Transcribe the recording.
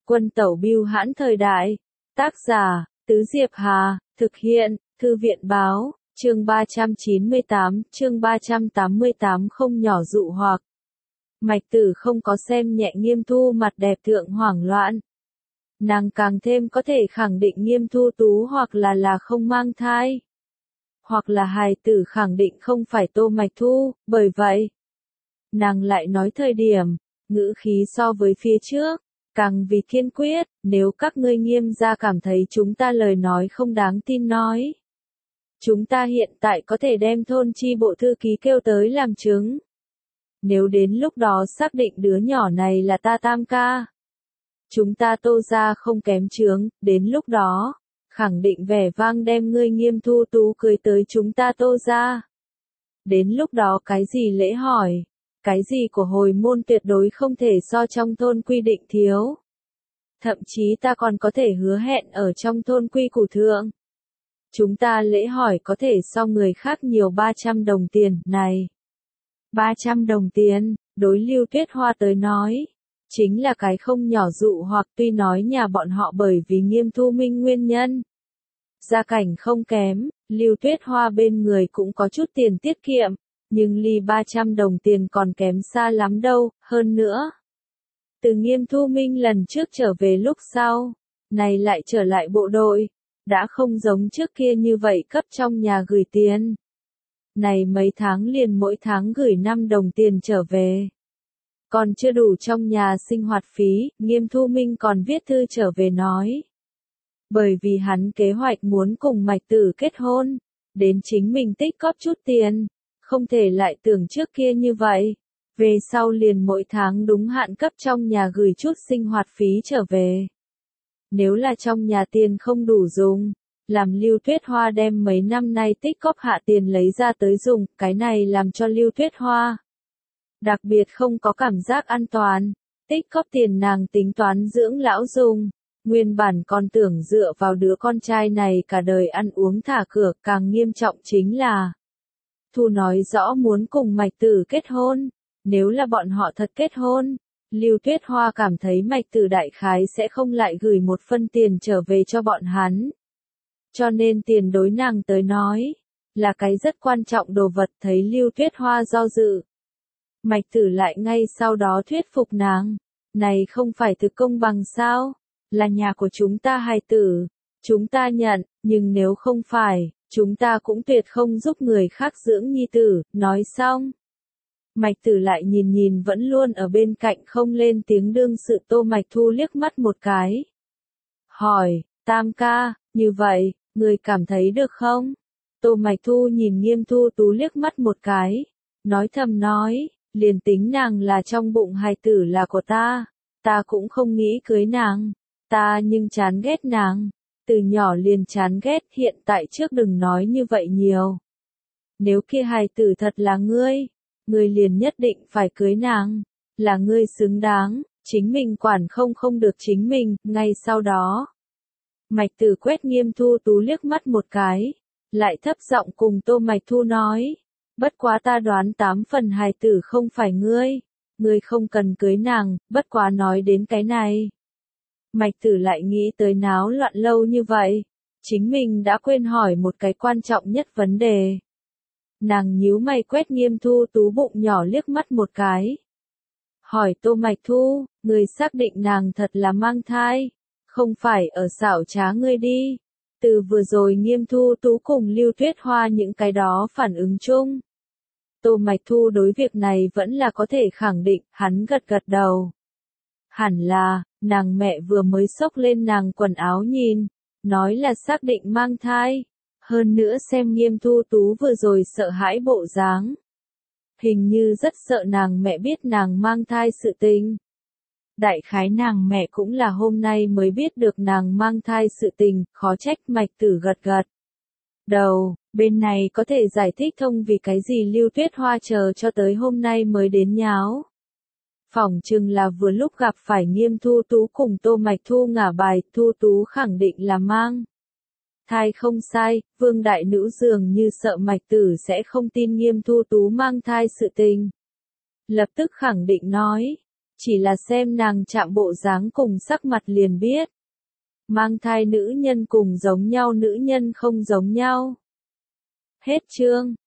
Quân tẩu bưu hãn thời đại. Tác giả, Tứ Diệp Hà, thực hiện, Thư viện báo, chương 398, chương 388 không nhỏ dụ hoặc. Mạch Tử không có xem nhẹ Nghiêm Thu mặt đẹp thượng hoảng loạn. Nàng càng thêm có thể khẳng định Nghiêm Thu Tú hoặc là không mang thai. Hoặc là hài tử khẳng định không phải Tô Mạch Thu, bởi vậy. Nàng lại nói thời điểm, ngữ khí so với phía trước, càng vì kiên quyết, nếu các ngươi Nghiêm gia cảm thấy chúng ta lời nói không đáng tin nói. Chúng ta hiện tại có thể đem thôn chi bộ thư ký kêu tới làm chứng. Nếu đến lúc đó xác định đứa nhỏ này là ta Tam ca. Chúng ta Tô gia không kém chướng, đến lúc đó, khẳng định vẻ vang đem ngươi Nghiêm Thu Tú cưới tới chúng ta Tô gia. Đến lúc đó cái gì lễ hỏi, cái gì của hồi môn tuyệt đối không thể so trong thôn quy định thiếu. Thậm chí ta còn có thể hứa hẹn ở trong thôn quy củ thượng. Chúng ta lễ hỏi có thể so người khác nhiều 300 đồng tiền, này. 300 đồng tiền, đối Lưu Tuyết Hoa tới nói, chính là cái không nhỏ dụ hoặc tuy nói nhà bọn họ bởi vì Nghiêm Thu Minh nguyên nhân. Gia cảnh không kém, Lưu Tuyết Hoa bên người cũng có chút tiền tiết kiệm, nhưng ly 300 đồng tiền còn kém xa lắm đâu, hơn nữa. Từ Nghiêm Thu Minh lần trước trở về lúc sau, này lại trở lại bộ đội, đã không giống trước kia như vậy cấp trong nhà gửi tiền. Này mấy tháng liền mỗi tháng gửi 5 đồng tiền trở về. Còn chưa đủ trong nhà sinh hoạt phí, Nghiêm Thu Minh còn viết thư trở về nói. Bởi vì hắn kế hoạch muốn cùng Mạch Tử kết hôn, đến chính mình tích góp chút tiền, không thể lại tưởng trước kia như vậy. Về sau liền mỗi tháng đúng hạn cấp trong nhà gửi chút sinh hoạt phí trở về. Nếu là trong nhà tiền không đủ dùng, làm Lưu Tuyết Hoa đem mấy năm nay tích góp hạ tiền lấy ra tới dùng, cái này làm cho Lưu Tuyết Hoa đặc biệt không có cảm giác an toàn. Tích góp tiền nàng tính toán dưỡng lão dùng, nguyên bản còn tưởng dựa vào đứa con trai này cả đời ăn uống thả cửa, càng nghiêm trọng chính là Thu nói rõ muốn cùng Mạch Tử kết hôn. Nếu là bọn họ thật kết hôn, Lưu Tuyết Hoa cảm thấy Mạch Tử đại khái sẽ không lại gửi một phân tiền trở về cho bọn hắn. Cho nên tiền đối nàng tới nói, là cái rất quan trọng đồ vật. Thấy Lưu Tuyết Hoa do dự. Mạch Tử lại ngay sau đó thuyết phục nàng, này không phải thực công bằng sao, là nhà của chúng ta hài tử, chúng ta nhận, nhưng nếu không phải, chúng ta cũng tuyệt không giúp người khác dưỡng nhi tử. Nói xong. Mạch Tử lại nhìn vẫn luôn ở bên cạnh không lên tiếng đương sự Tô Mạch Thu liếc mắt một cái. Hỏi, Tam ca, như vậy, người cảm thấy được không? Tô Mạch Thu nhìn Nghiêm Thu Tú liếc mắt một cái, nói thầm nói, liền tính nàng là trong bụng hài tử là của ta cũng không nghĩ cưới nàng, ta nhưng chán ghét nàng, từ nhỏ liền chán ghét, hiện tại trước đừng nói như vậy nhiều. Nếu kia hài tử thật là ngươi liền nhất định phải cưới nàng, là ngươi xứng đáng, chính mình quản không được chính mình. Ngay sau đó, Mạch Tử quét Nghiêm Thu Tú liếc mắt một cái, lại thấp giọng cùng Tô Mạch Thu nói, bất quá ta đoán 8 phần hài tử không phải ngươi không cần cưới nàng. Bất quá nói đến cái này, Mạch Tử lại nghĩ tới náo loạn lâu như vậy, chính mình đã quên hỏi một cái quan trọng nhất vấn đề. Nàng nhíu mày quét Nghiêm Thu Tú bụng nhỏ liếc mắt một cái. Hỏi Tô Mạch Thu, người xác định nàng thật là mang thai, không phải ở xảo trá ngươi đi. Từ vừa rồi Nghiêm Thu Tú cùng Lưu Tuyết Hoa những cái đó phản ứng chung. Tô Mạch Thu đối việc này vẫn là có thể khẳng định, hắn gật đầu. Hẳn là, nàng mẹ vừa mới xốc lên nàng quần áo nhìn, nói là xác định mang thai. Hơn nữa xem Nghiêm Thu Tú vừa rồi sợ hãi bộ dáng. Hình như rất sợ nàng mẹ biết nàng mang thai sự tình. Đại khái nàng mẹ cũng là hôm nay mới biết được nàng mang thai sự tình, khó trách. Mạch Tử gật đầu, bên này có thể giải thích thông vì cái gì Lưu Tuyết Hoa chờ cho tới hôm nay mới đến nháo. Phỏng chừng là vừa lúc gặp phải Nghiêm Thu Tú cùng Tô Mạch Thu ngả bài, Thu Tú khẳng định là mang thai không sai. Vương đại nữ dường như sợ Mạch Tử sẽ không tin Nghiêm Thu Tú mang thai sự tình. Lập tức khẳng định nói, chỉ là xem nàng chạm bộ dáng cùng sắc mặt liền biết. Mang thai nữ nhân cùng giống nhau, nữ nhân không giống nhau. Hết chương.